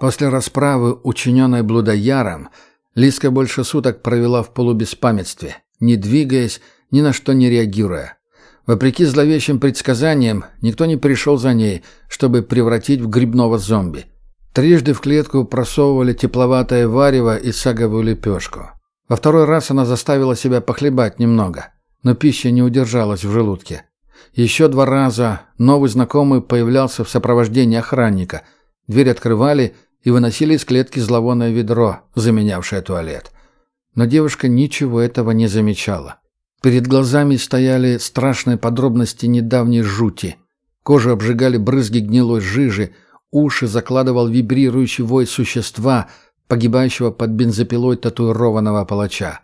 После расправы, учиненной блудояром, Лиска больше суток провела в полубеспамятстве, не двигаясь, ни на что не реагируя. Вопреки зловещим предсказаниям, никто не пришел за ней, чтобы превратить в грибного зомби. Трижды в клетку просовывали тепловатое варево и саговую лепешку. Во второй раз она заставила себя похлебать немного, но пища не удержалась в желудке. Еще 2 раза новый знакомый появлялся в сопровождении охранника. Дверь открывали и выносили из клетки зловонное ведро, заменявшее туалет. Но девушка ничего этого не замечала. Перед глазами стояли страшные подробности недавней жути. Кожу обжигали брызги гнилой жижи, уши закладывал вибрирующий вой существа, погибающего под бензопилой татуированного палача.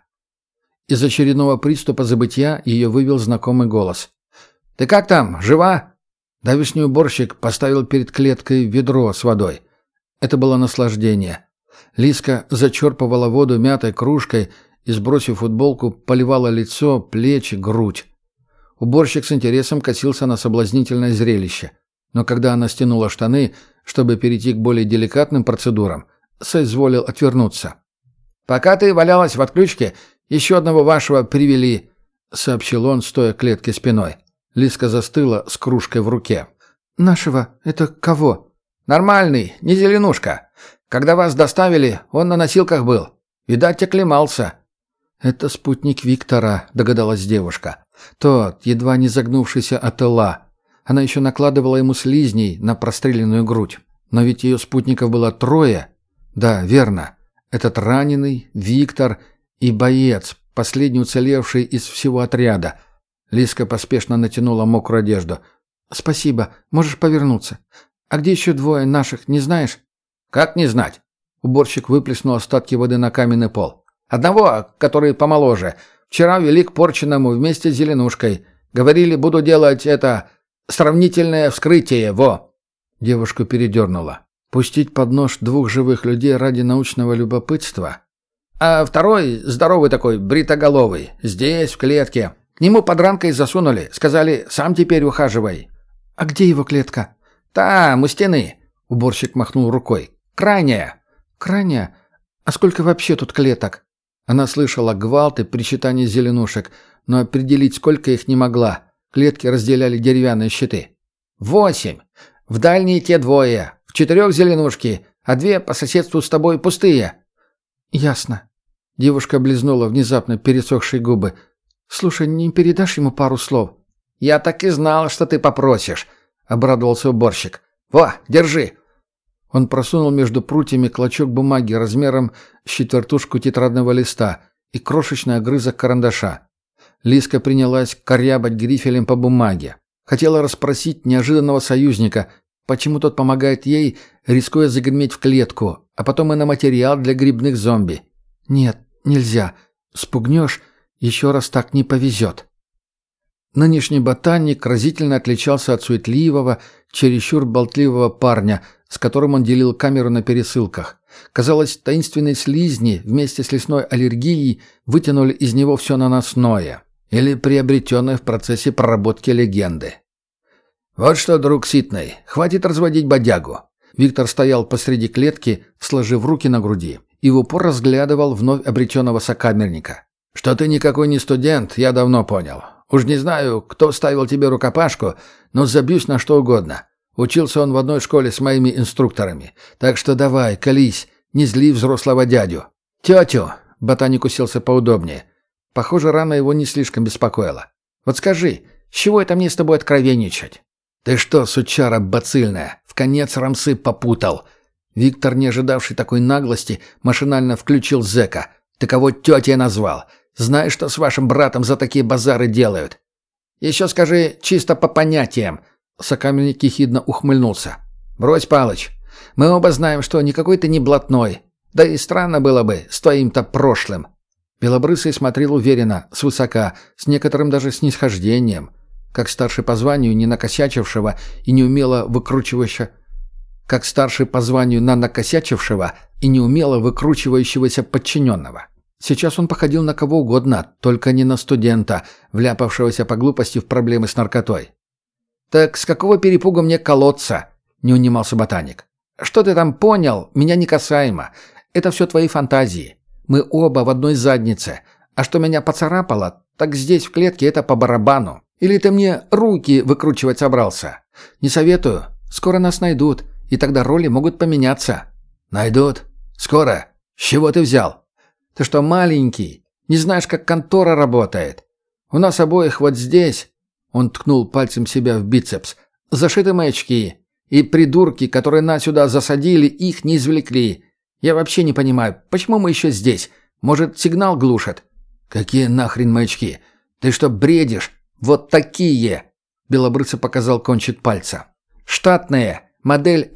Из очередного приступа забытья ее вывел знакомый голос. «Ты как там? Жива?» Давишний уборщик поставил перед клеткой ведро с водой. Это было наслаждение. Лиска зачерпывала воду мятой кружкой и, сбросив футболку, поливала лицо, плечи, грудь. Уборщик с интересом косился на соблазнительное зрелище. Но когда она стянула штаны, чтобы перейти к более деликатным процедурам, соизволил отвернуться. «Пока ты валялась в отключке, еще одного вашего привели», — сообщил он, стоя к клетке спиной. Лиска застыла с кружкой в руке. «Нашего? Это кого?» «Нормальный, не зеленушка. Когда вас доставили, он на носилках был. Видать, оклемался». «Это спутник Виктора», — догадалась девушка. «Тот, едва не загнувшийся от ила». Она еще накладывала ему слизней на простреленную грудь. Но ведь ее спутников было 3. Да, верно. Этот раненый, Виктор и боец, последний уцелевший из всего отряда. Лиска поспешно натянула мокрую одежду. «Спасибо, можешь повернуться. А где еще 2 наших, не знаешь?» «Как не знать?» Уборщик выплеснул остатки воды на каменный пол. «Одного, который помоложе. Вчера вели к порченному вместе с зеленушкой. Говорили, буду делать это... сравнительное вскрытие, во!» Девушку передернуло. Пустить под нож 2 живых людей ради научного любопытства? «А второй, здоровый такой, бритоголовый, здесь, в клетке. К нему подранкой засунули. Сказали, сам теперь ухаживай». «А где его клетка?» «Там, у стены», — уборщик махнул рукой. «Крайняя». «Крайняя? А сколько вообще тут клеток?» Она слышала гвалт и причитание зеленушек, но определить, сколько их, не могла. Клетки разделяли деревянные щиты. 8. В дальние те 2. В 4 зеленушки, а 2 по соседству с тобой пустые». «Ясно». Девушка облизнула внезапно пересохшие губы. «Слушай, не передашь ему пару слов?» «Я так и знал, что ты попросишь», — обрадовался уборщик. «Во, держи». Он просунул между прутьями клочок бумаги размером с 4 тетрадного листа и крошечный огрызок карандаша. Лиска принялась корябать грифелем по бумаге. Хотела расспросить неожиданного союзника, почему тот помогает ей, рискуя загреметь в клетку, а потом и на материал для грибных зомби. «Нет, нельзя. Спугнешь, еще раз так не повезет». Нынешний ботаник разительно отличался от суетливого, чересчур болтливого парня, с которым он делил камеру на пересылках. Казалось, таинственные слизни вместе с лесной аллергией вытянули из него все наносное или приобретенное в процессе проработки легенды. «Вот что, друг Ситный, хватит разводить бодягу». Виктор стоял посреди клетки, сложив руки на груди, и в упор разглядывал вновь обретенного сокамерника. «Что ты никакой не студент, я давно понял. Уж не знаю, кто ставил тебе рукопашку, но забьюсь на что угодно. Учился он в одной школе с моими инструкторами. Так что давай, колись, не зли взрослого дядю». «Тетю!» — ботаник уселся поудобнее. Похоже, рана его не слишком беспокоила. «Вот скажи, с чего это мне с тобой откровенничать?» «Ты что, сучара бацильная, в конец рамсы попутал?» Виктор, не ожидавший такой наглости, машинально включил зэка. «Ты кого тетей назвал? Знаешь, что с вашим братом за такие базары делают?» «Еще скажи, чисто по понятиям». Сокамерник ехидно ухмыльнулся. «Брось, Палыч. Мы оба знаем, что никакой ты не блатной. Да и странно было бы с твоим-то прошлым». Белобрысый смотрел уверенно, свысока, с некоторым даже снисхождением, как старший по званию не накосячившего и неумело выкручивающего, выкручивающегося подчиненного. Сейчас он походил на кого угодно, только не на студента, вляпавшегося по глупости в проблемы с наркотой. «Так с какого перепугу мне колоться?» — не унимался ботаник. Что ты там понял, меня не касаемо. Это все твои фантазии. Мы оба в одной заднице. А что меня поцарапало, так здесь в клетке это по барабану. Или ты мне руки выкручивать собрался? Не советую. Скоро нас найдут, и тогда роли могут поменяться». «Найдут? Скоро? С чего ты взял?» «Ты что, маленький? Не знаешь, как контора работает? У нас обоих вот здесь...» Он ткнул пальцем себя в бицепс. «Зашиты маячки. И придурки, которые нас сюда засадили, их не извлекли. Я вообще не понимаю, почему мы еще здесь? Может, сигнал глушат?» «Какие нахрен маячки? Ты что, бредишь? Вот такие!» Белобрысый показал кончик пальца. «Штатные. Модель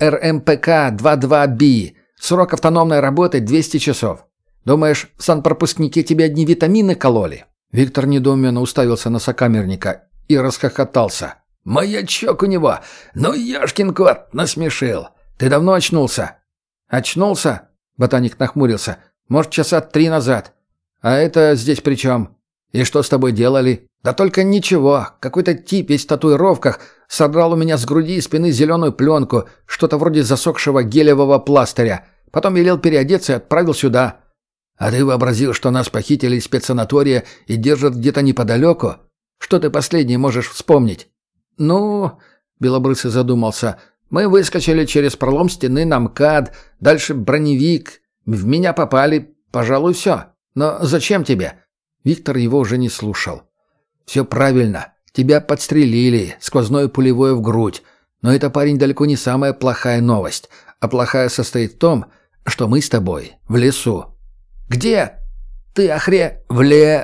РМПК-22B. Срок автономной работы 200 часов. Думаешь, в санпропускнике тебе одни витамины кололи?» Виктор недоуменно уставился на сокамерника и расхохотался. «Маячок у него! Ну, ёшкин кот, насмешил! Ты давно очнулся?» «Очнулся?» — ботаник нахмурился. «Может, часа 3 назад. А это здесь при чем? И что с тобой делали?» «Да только ничего. Какой-то тип весь в татуировках содрал у меня с груди и спины зеленую пленку, что-то вроде засохшего гелевого пластыря. Потом велел переодеться и отправил сюда». «А ты вообразил, что нас похитили из спецсанатория и держат где-то неподалеку? Что ты последний можешь вспомнить?» «Ну...» — Белобрысый задумался. «Мы выскочили через пролом стены на МКАД, дальше броневик. В меня попали. Пожалуй, все. Но зачем тебе?» Виктор его уже не слушал. «Все правильно. Тебя подстрелили, сквозное пулевое в грудь. Но это, парень, далеко не самая плохая новость. А плохая состоит в том, что мы с тобой в лесу». «Где?» «Ты «В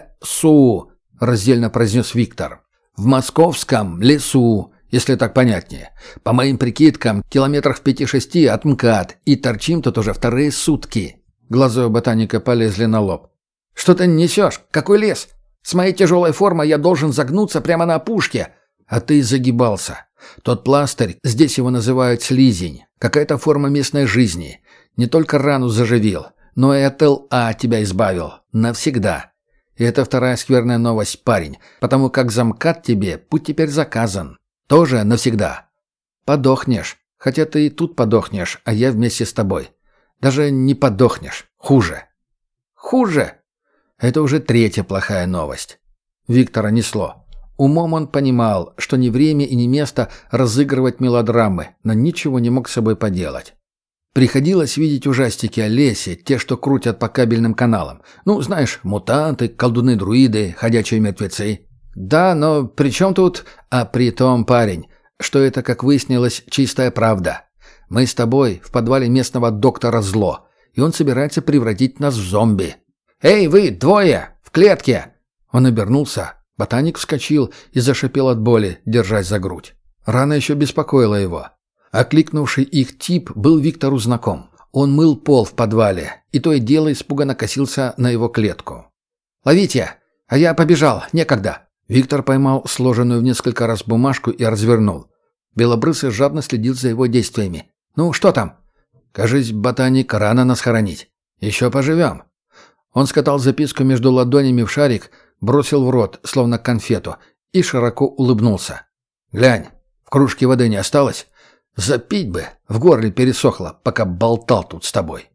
лесу», — раздельно произнес Виктор. «В московском лесу, если так понятнее. По моим прикидкам, километрах в 5-6 от МКАД, и торчим тут уже вторые сутки». Глаза у ботаника полезли на лоб. «Что ты несешь? Какой лес? С моей тяжелой формой я должен загнуться прямо на опушке». «А ты загибался. Тот пластырь, здесь его называют слизень. Какая-то форма местной жизни. Не только рану заживил, но и от ЛА тебя избавил. Навсегда. И это вторая скверная новость, парень, потому как за МКАД тебе путь теперь заказан. Тоже навсегда. Подохнешь. Хотя ты и тут подохнешь, а я вместе с тобой. Даже не подохнешь. Хуже». «Хуже?» Это уже третья плохая новость. Виктора несло. Умом он понимал, что не время и не место разыгрывать мелодрамы, но ничего не мог с собой поделать. Приходилось видеть ужастики о лесе, те, что крутят по кабельным каналам. Ну, знаешь, мутанты, колдуны-друиды, ходячие мертвецы. Да, но при чем тут... А при том, парень, что это, как выяснилось, чистая правда. Мы с тобой в подвале местного доктора Зло, и он собирается превратить нас в зомби. «Эй, вы, двое! В клетке!» Он обернулся. Ботаник вскочил и зашипел от боли, держась за грудь. Рана еще беспокоила его. Окликнувший их тип был Виктору знаком. Он мыл пол в подвале, и то и дело испуганно косился на его клетку. «Ловите! А я побежал, некогда!» Виктор поймал сложенную в несколько раз бумажку и развернул. Белобрысый жадно следил за его действиями. «Ну, что там?» «Кажись, ботаник, рано нас хоронить. Еще поживем». Он скатал записку между ладонями в шарик, бросил в рот, словно конфету, и широко улыбнулся. «Глянь, в кружке воды не осталось? Запить бы, в горле пересохло, пока болтал тут с тобой».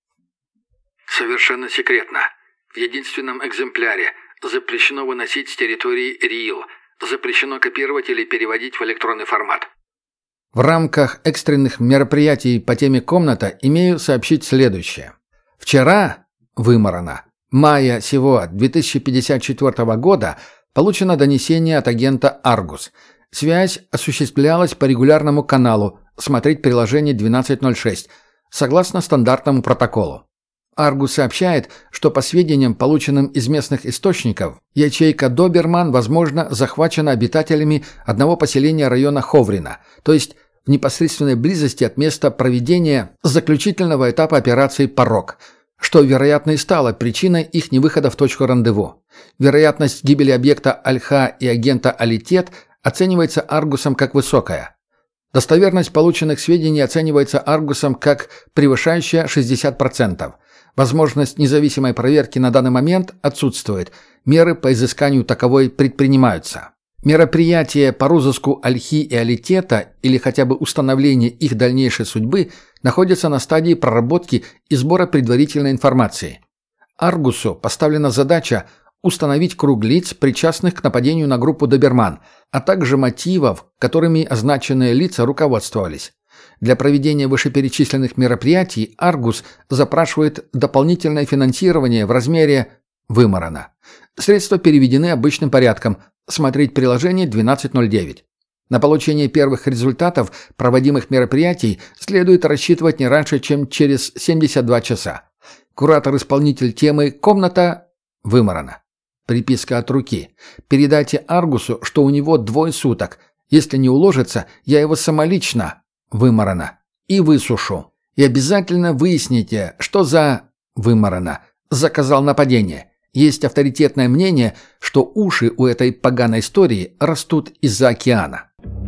Совершенно секретно. В единственном экземпляре. Запрещено выносить с территории РИИЛ. Запрещено копировать или переводить в электронный формат. В рамках экстренных мероприятий по теме «Комната» имею сообщить следующее. Вчера... Вымарано. Мая сего 2054 года получено донесение от агента «Аргус». Связь осуществлялась по регулярному каналу, смотреть приложение 1206, согласно стандартному протоколу. «Аргус» сообщает, что по сведениям, полученным из местных источников, ячейка «Доберман», возможно, захвачена обитателями одного поселения района Ховрина, то есть в непосредственной близости от места проведения заключительного этапа операции «Порог», что, вероятно, и стало причиной их невыхода в точку рандеву. Вероятность гибели объекта Альха и агента Алитет оценивается Аргусом как высокая. Достоверность полученных сведений оценивается Аргусом как превышающая 60%. Возможность независимой проверки на данный момент отсутствует. Меры по изысканию таковой предпринимаются. Мероприятие по розыску Альхи и Алитета или хотя бы установление их дальнейшей судьбы находится на стадии проработки и сбора предварительной информации. Аргусу поставлена задача установить круг лиц, причастных к нападению на группу «Доберман», а также мотивов, которыми означенные лица руководствовались. Для проведения вышеперечисленных мероприятий Аргус запрашивает дополнительное финансирование в размере выморано. Средства переведены обычным порядком. Смотреть приложение 1209. На получение первых результатов проводимых мероприятий следует рассчитывать не раньше, чем через 72 часа. Куратор-исполнитель темы «Комната» выморано. Приписка от руки. Передайте Аргусу, что у него 2 суток. Если не уложится, я его самолично выморано и высушу. И обязательно выясните, что за выморано заказал нападение. Есть авторитетное мнение, что уши у этой поганой истории растут из-за океана.